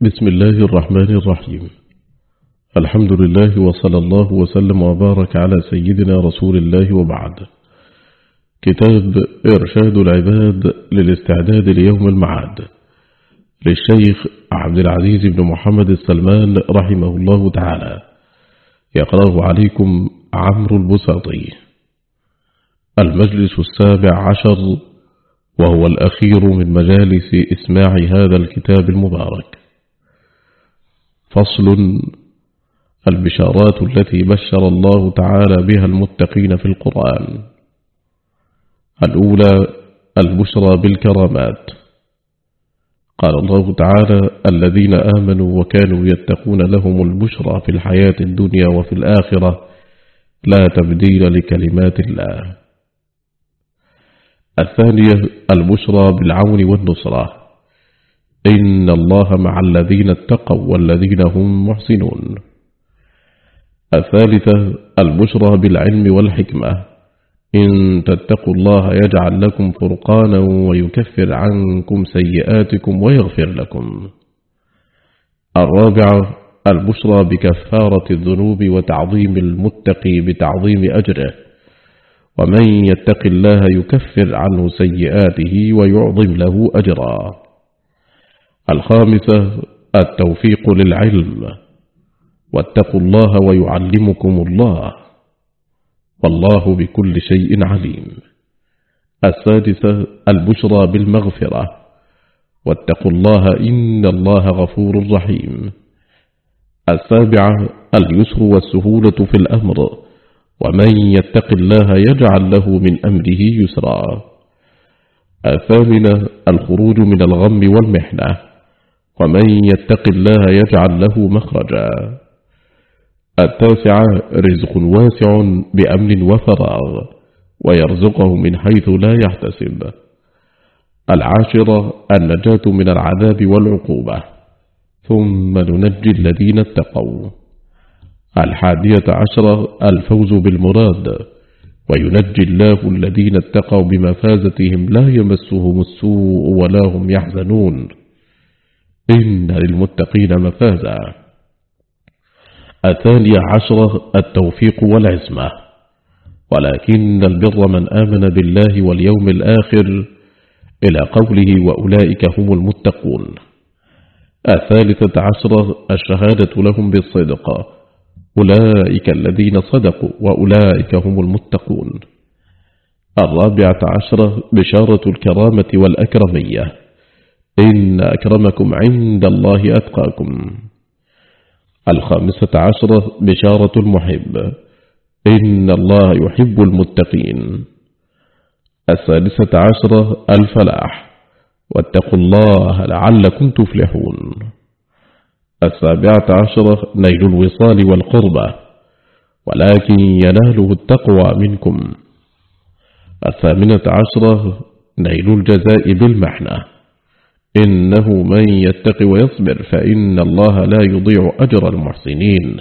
بسم الله الرحمن الرحيم. الحمد لله وصلى الله وسلم وبارك على سيدنا رسول الله وبعد. كتاب إرشاد العباد للاستعداد ليوم المعاد للشيخ عبد العزيز بن محمد السلمان رحمه الله تعالى، يقرأه عليكم عمرو البساطي. المجلس 17 وهو الأخير من مجالس إسماع هذا الكتاب المبارك. فصل: البشارات التي بشر الله تعالى بها المتقين في القرآن. الأولى: البشرى بالكرامات. قال الله تعالى: الذين آمنوا وكانوا يتقون لهم البشرى في الحياة الدنيا وفي الآخرة لا تبديل لكلمات الله. الثانية: البشرى بالعون والنصرة. إن الله مع الذين اتقوا والذين هم محسنون. الثالثة: البشرى بالعلم والحكمة. إن تتقوا الله يجعل لكم فرقانا ويكفر عنكم سيئاتكم ويغفر لكم. الرابعة: البشرى بكفارة الذنوب وتعظيم المتقي بتعظيم أجره. ومن يتق الله يكفر عنه سيئاته ويعظم له أجرا. الخامسة: التوفيق للعلم. واتقوا الله ويعلمكم الله والله بكل شيء عليم. السادسة: البشرى بالمغفرة. واتقوا الله إن الله غفور رحيم. السابعة: اليسر والسهولة في الأمر. ومن يتق الله يجعل له من أمره يسرا. الثامنة: الخروج من الغم والمحنة. ومن يتق الله يجعل له مخرجا. التاسعة: رزق واسع بأمن وفراغ ويرزقه من حيث لا يحتسب. العاشرة: النجاة من العذاب والعقوبة ثم ننجي الذين اتقوا. 11: الفوز بالمراد. وينجي الله الذين اتقوا بمفازتهم لا يمسهم السوء ولا هم يحزنون. إن للمتقين مفازا. 12: التوفيق والعزمة. ولكن البر من آمن بالله واليوم الآخر إلى قوله وأولئك هم المتقون. 13: الشهادة لهم بالصدق. أولئك الذين صدقوا وأولئك هم المتقون. 14: بشارة الكرامة والأكرمية. إن أكرمكم عند الله أتقاكم. 15: بشارة المحب. إن الله يحب المتقين. 16: الفلاح. واتقوا الله لعلكم تفلحون. 17: نيل الوصال والقربة. ولكن يناله التقوى منكم. 18: نيل الجزاء بالمحنة. إنه من يتق ويصبر فإن الله لا يضيع أجر المحسنين.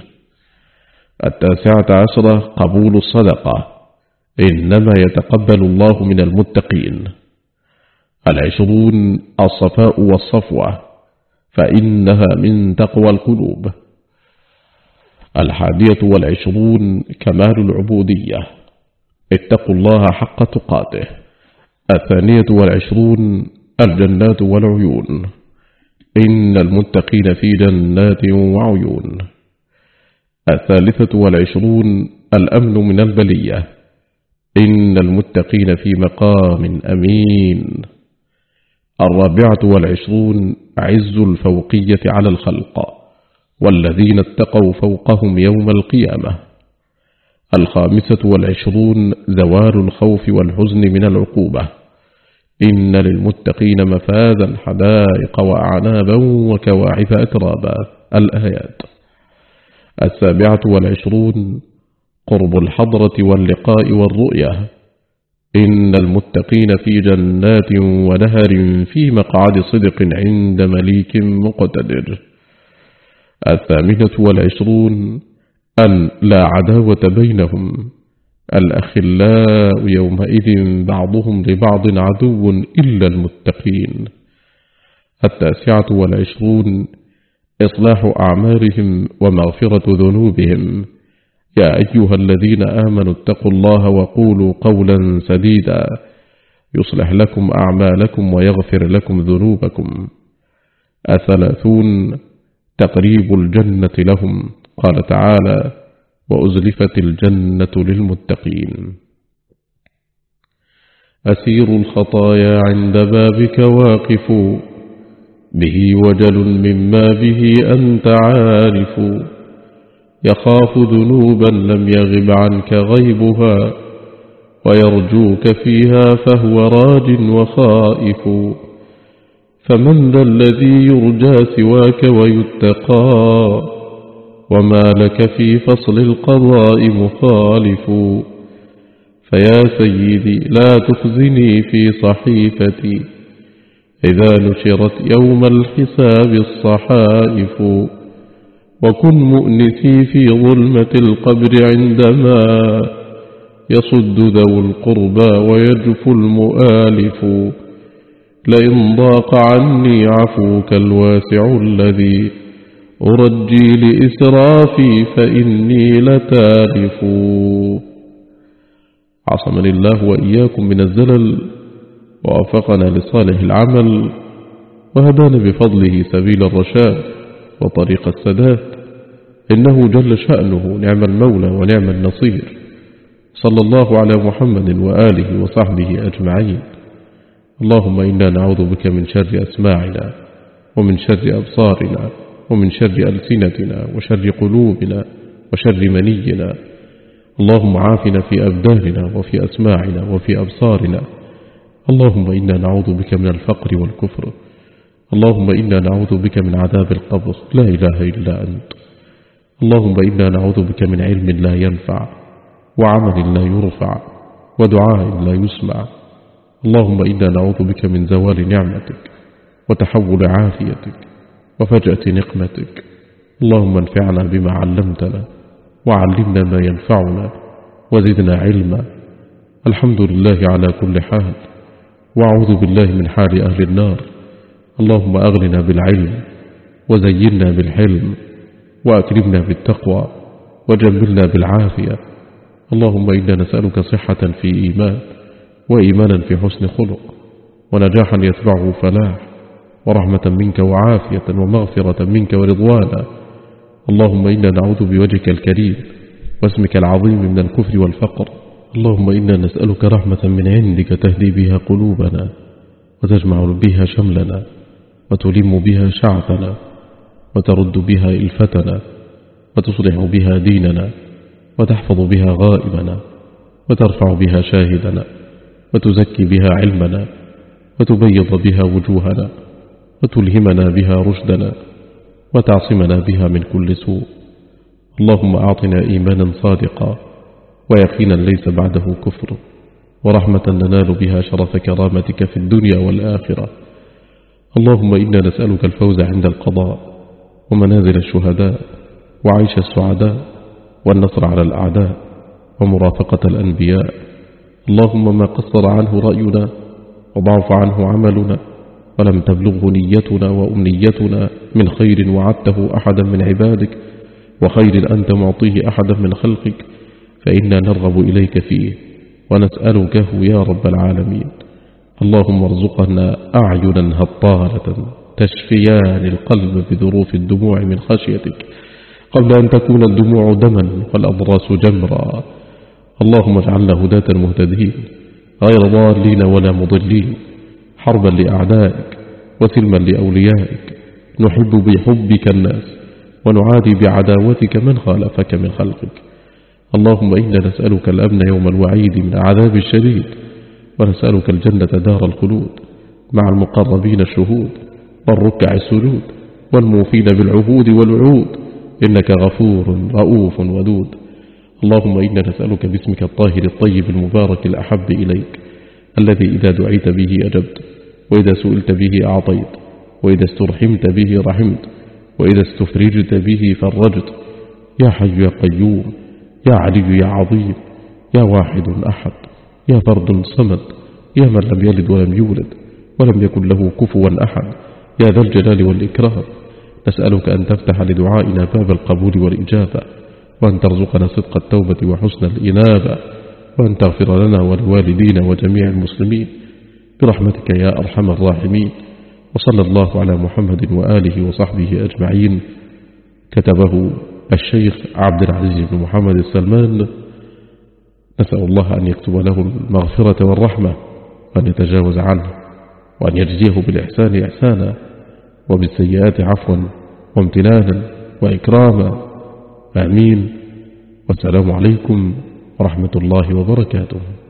19: قبول الصدقة. إنما يتقبل الله من المتقين. 20: الصفاء والصفوة فإنها من تقوى القلوب. 21: كمال العبودية. اتقوا الله حق تقاته. 22: الجنات والعيون. إن المتقين في جنات وعيون. 23: الأمن من البلية. إن المتقين في مقام أمين. 24: عز الفوقية على الخلق. والذين اتقوا فوقهم يوم القيامة. 25: زوال الخوف والحزن من العقوبة. إن للمتقين مفازا حدائق وأعنابا وكواعب أترابا. الآيات. 27: قرب الحضرة واللقاء والرؤية. إن المتقين في جنات ونهر في مقعد صدق عند مليك مقتدر. 28: أن لا عداوة بينهم. الأخلاء يومئذ بعضهم لبعض عدو إلا المتقين. 29: إصلاح أعمالهم ومغفرة ذنوبهم. يا أيها الذين آمنوا اتقوا الله وقولوا قولا سديدا يصلح لكم أعمالكم ويغفر لكم ذنوبكم. 30 تقريب الجنة لهم. قال تعالى: وأزلفت الجنة للمتقين. أسير الخطايا عند بابك واقف، به وجل مما به أنت عارف، يخاف ذنوبا لم يغب عنك غيبها، ويرجوك فيها فهو راج وخائف. فمن ذا الذي يرجى سواك ويتقى، وما لك في فصل القضاء مخالف. فيا سيدي لا تخزني في صحيفتي، إذا نشرت يوم الحساب الصحائف. وكن مؤنسي في ظلمة القبر عندما يصد ذو القربى ويجف المؤالف. لئن ضاق عني عفوك الواسع الذي أرجي لإسرافي فإني لتالف. عصمني الله وإياكم من الزلل، ووفقنا لصالح العمل، وهدانا بفضله سبيل الرشاد وطريق السداد، إنه جل شأنه نعم المولى ونعم النصير. صلى الله على محمد وآله وصحبه أجمعين. اللهم إنا نعوذ بك من شر أسماعنا، ومن شر أبصارنا، ومن شر ألسنتنا، وشر قلوبنا، وشر منينا. اللهم عافنا في أبداننا وفي أسماعنا وفي أبصارنا. اللهم إنا نعوذ بك من الفقر والكفر. اللهم إنا نعوذ بك من عذاب القبر، لا إله إلا أنت. اللهم إنا نعوذ بك من علم لا ينفع، وعمل لا يرفع، ودعاء لا يسمع. اللهم إنا نعوذ بك من زوال نعمتك، وتحول عافيتك، وفجأة نقمتك. اللهم انفعنا بما علمتنا، وعلمنا ما ينفعنا، وزدنا علما. الحمد لله على كل حال، وأعوذ بالله من حال أهل النار. اللهم أغننا بالعلم، وزينا بالحلم، وأكرمنا بالتقوى، وجملنا بالعافية. اللهم إنا نسألك صحة في إيمان، وإيمانا في حسن خلق، ونجاحا يتبعه فلاح، ورحمة منك وعافية ومغفرة منك ورضوانا. اللهم إنا نعوذ بوجهك الكريم واسمك العظيم من الكفر والفقر. اللهم إنا نسألك رحمة من عندك تهدي بها قلوبنا، وتجمع بها شملنا، وتلم بها شعثنا، وترد بها إلفتنا، وتصلح بها ديننا، وتحفظ بها غائبنا، وترفع بها شاهدنا، وتزكي بها علمنا، وتبيض بها وجوهنا، وتلهمنا بها رشدنا، وتعصمنا بها من كل سوء. اللهم أعطنا إيمانا صادقا، ويقينا ليس بعده كفر، ورحمة ننال بها شرف كرامتك في الدنيا والآخرة. اللهم إنا نسألك الفوز عند القضاء، ومنازل الشهداء، وعيش السعداء، والنصر على الأعداء، ومرافقة الأنبياء. اللهم ما قصر عنه رأينا، وضعف عنه عملنا، ولم تبلغه نيتنا وأمنيتنا من خير وعدته أحدا من عبادك، وخير أنت معطيه أحدا من خلقك، فإنا نرغب إليك فيه ونسألكه يا رب العالمين. اللهم ارزقنا أعينا هطالة تشفيان القلب بذروف الدموع من خشيتك، قبل أن تكون الدموع دما والأضراس جمرا. اللهم اجعلنا هداة مهتدين، غير ضالين ولا مضلين، حربا لأعدائك وسلما لأوليائك. نحب بحبك الناس، ونعادي بعداوتك من خالفك من خلقك. اللهم إنا نسألك الأمن يوم الوعيد من العذاب الشديد، ونسألك الجنة دار الخلود مع المقربين الشهود، والركع السجود، والموفين بالعهود والوعود، إنك غفور رؤوف ودود. اللهم إنا نسألك باسمك الطاهر الطيب المبارك الأحب إليك، الذي إذا دعيت به أجبت، وإذا سئلت به أعطيت، وإذا استرحمت به رحمت، وإذا استفرجت به فرجت. يا حي يا قيوم، يا علي يا عظيم، يا واحد أحد، يا فرد صمد، يا من لم يلد ولم يولد ولم يكن له كفوا أحد، يا ذا الجلال والإكرام. نسألك أن تفتح لدعائنا باب القبول والإجابة، وأن ترزقنا صدق التوبة وحسن الإنابة، وأن تغفر لنا ولوالدينا وجميع المسلمين برحمتك يا أرحم الراحمين. وصلى الله على محمد وآله وصحبه أجمعين. كتبه الشيخ عبد العزيز بن محمد السلمان. نسأل الله أن يكتب له المغفرة والرحمة، وأن يتجاوز عنه، وأن يجزيه بالإحسان إحسانا، وبالسيئات عفوا وامتنانا وإكراما. آمين. والسلام عليكم ورحمة الله وبركاته.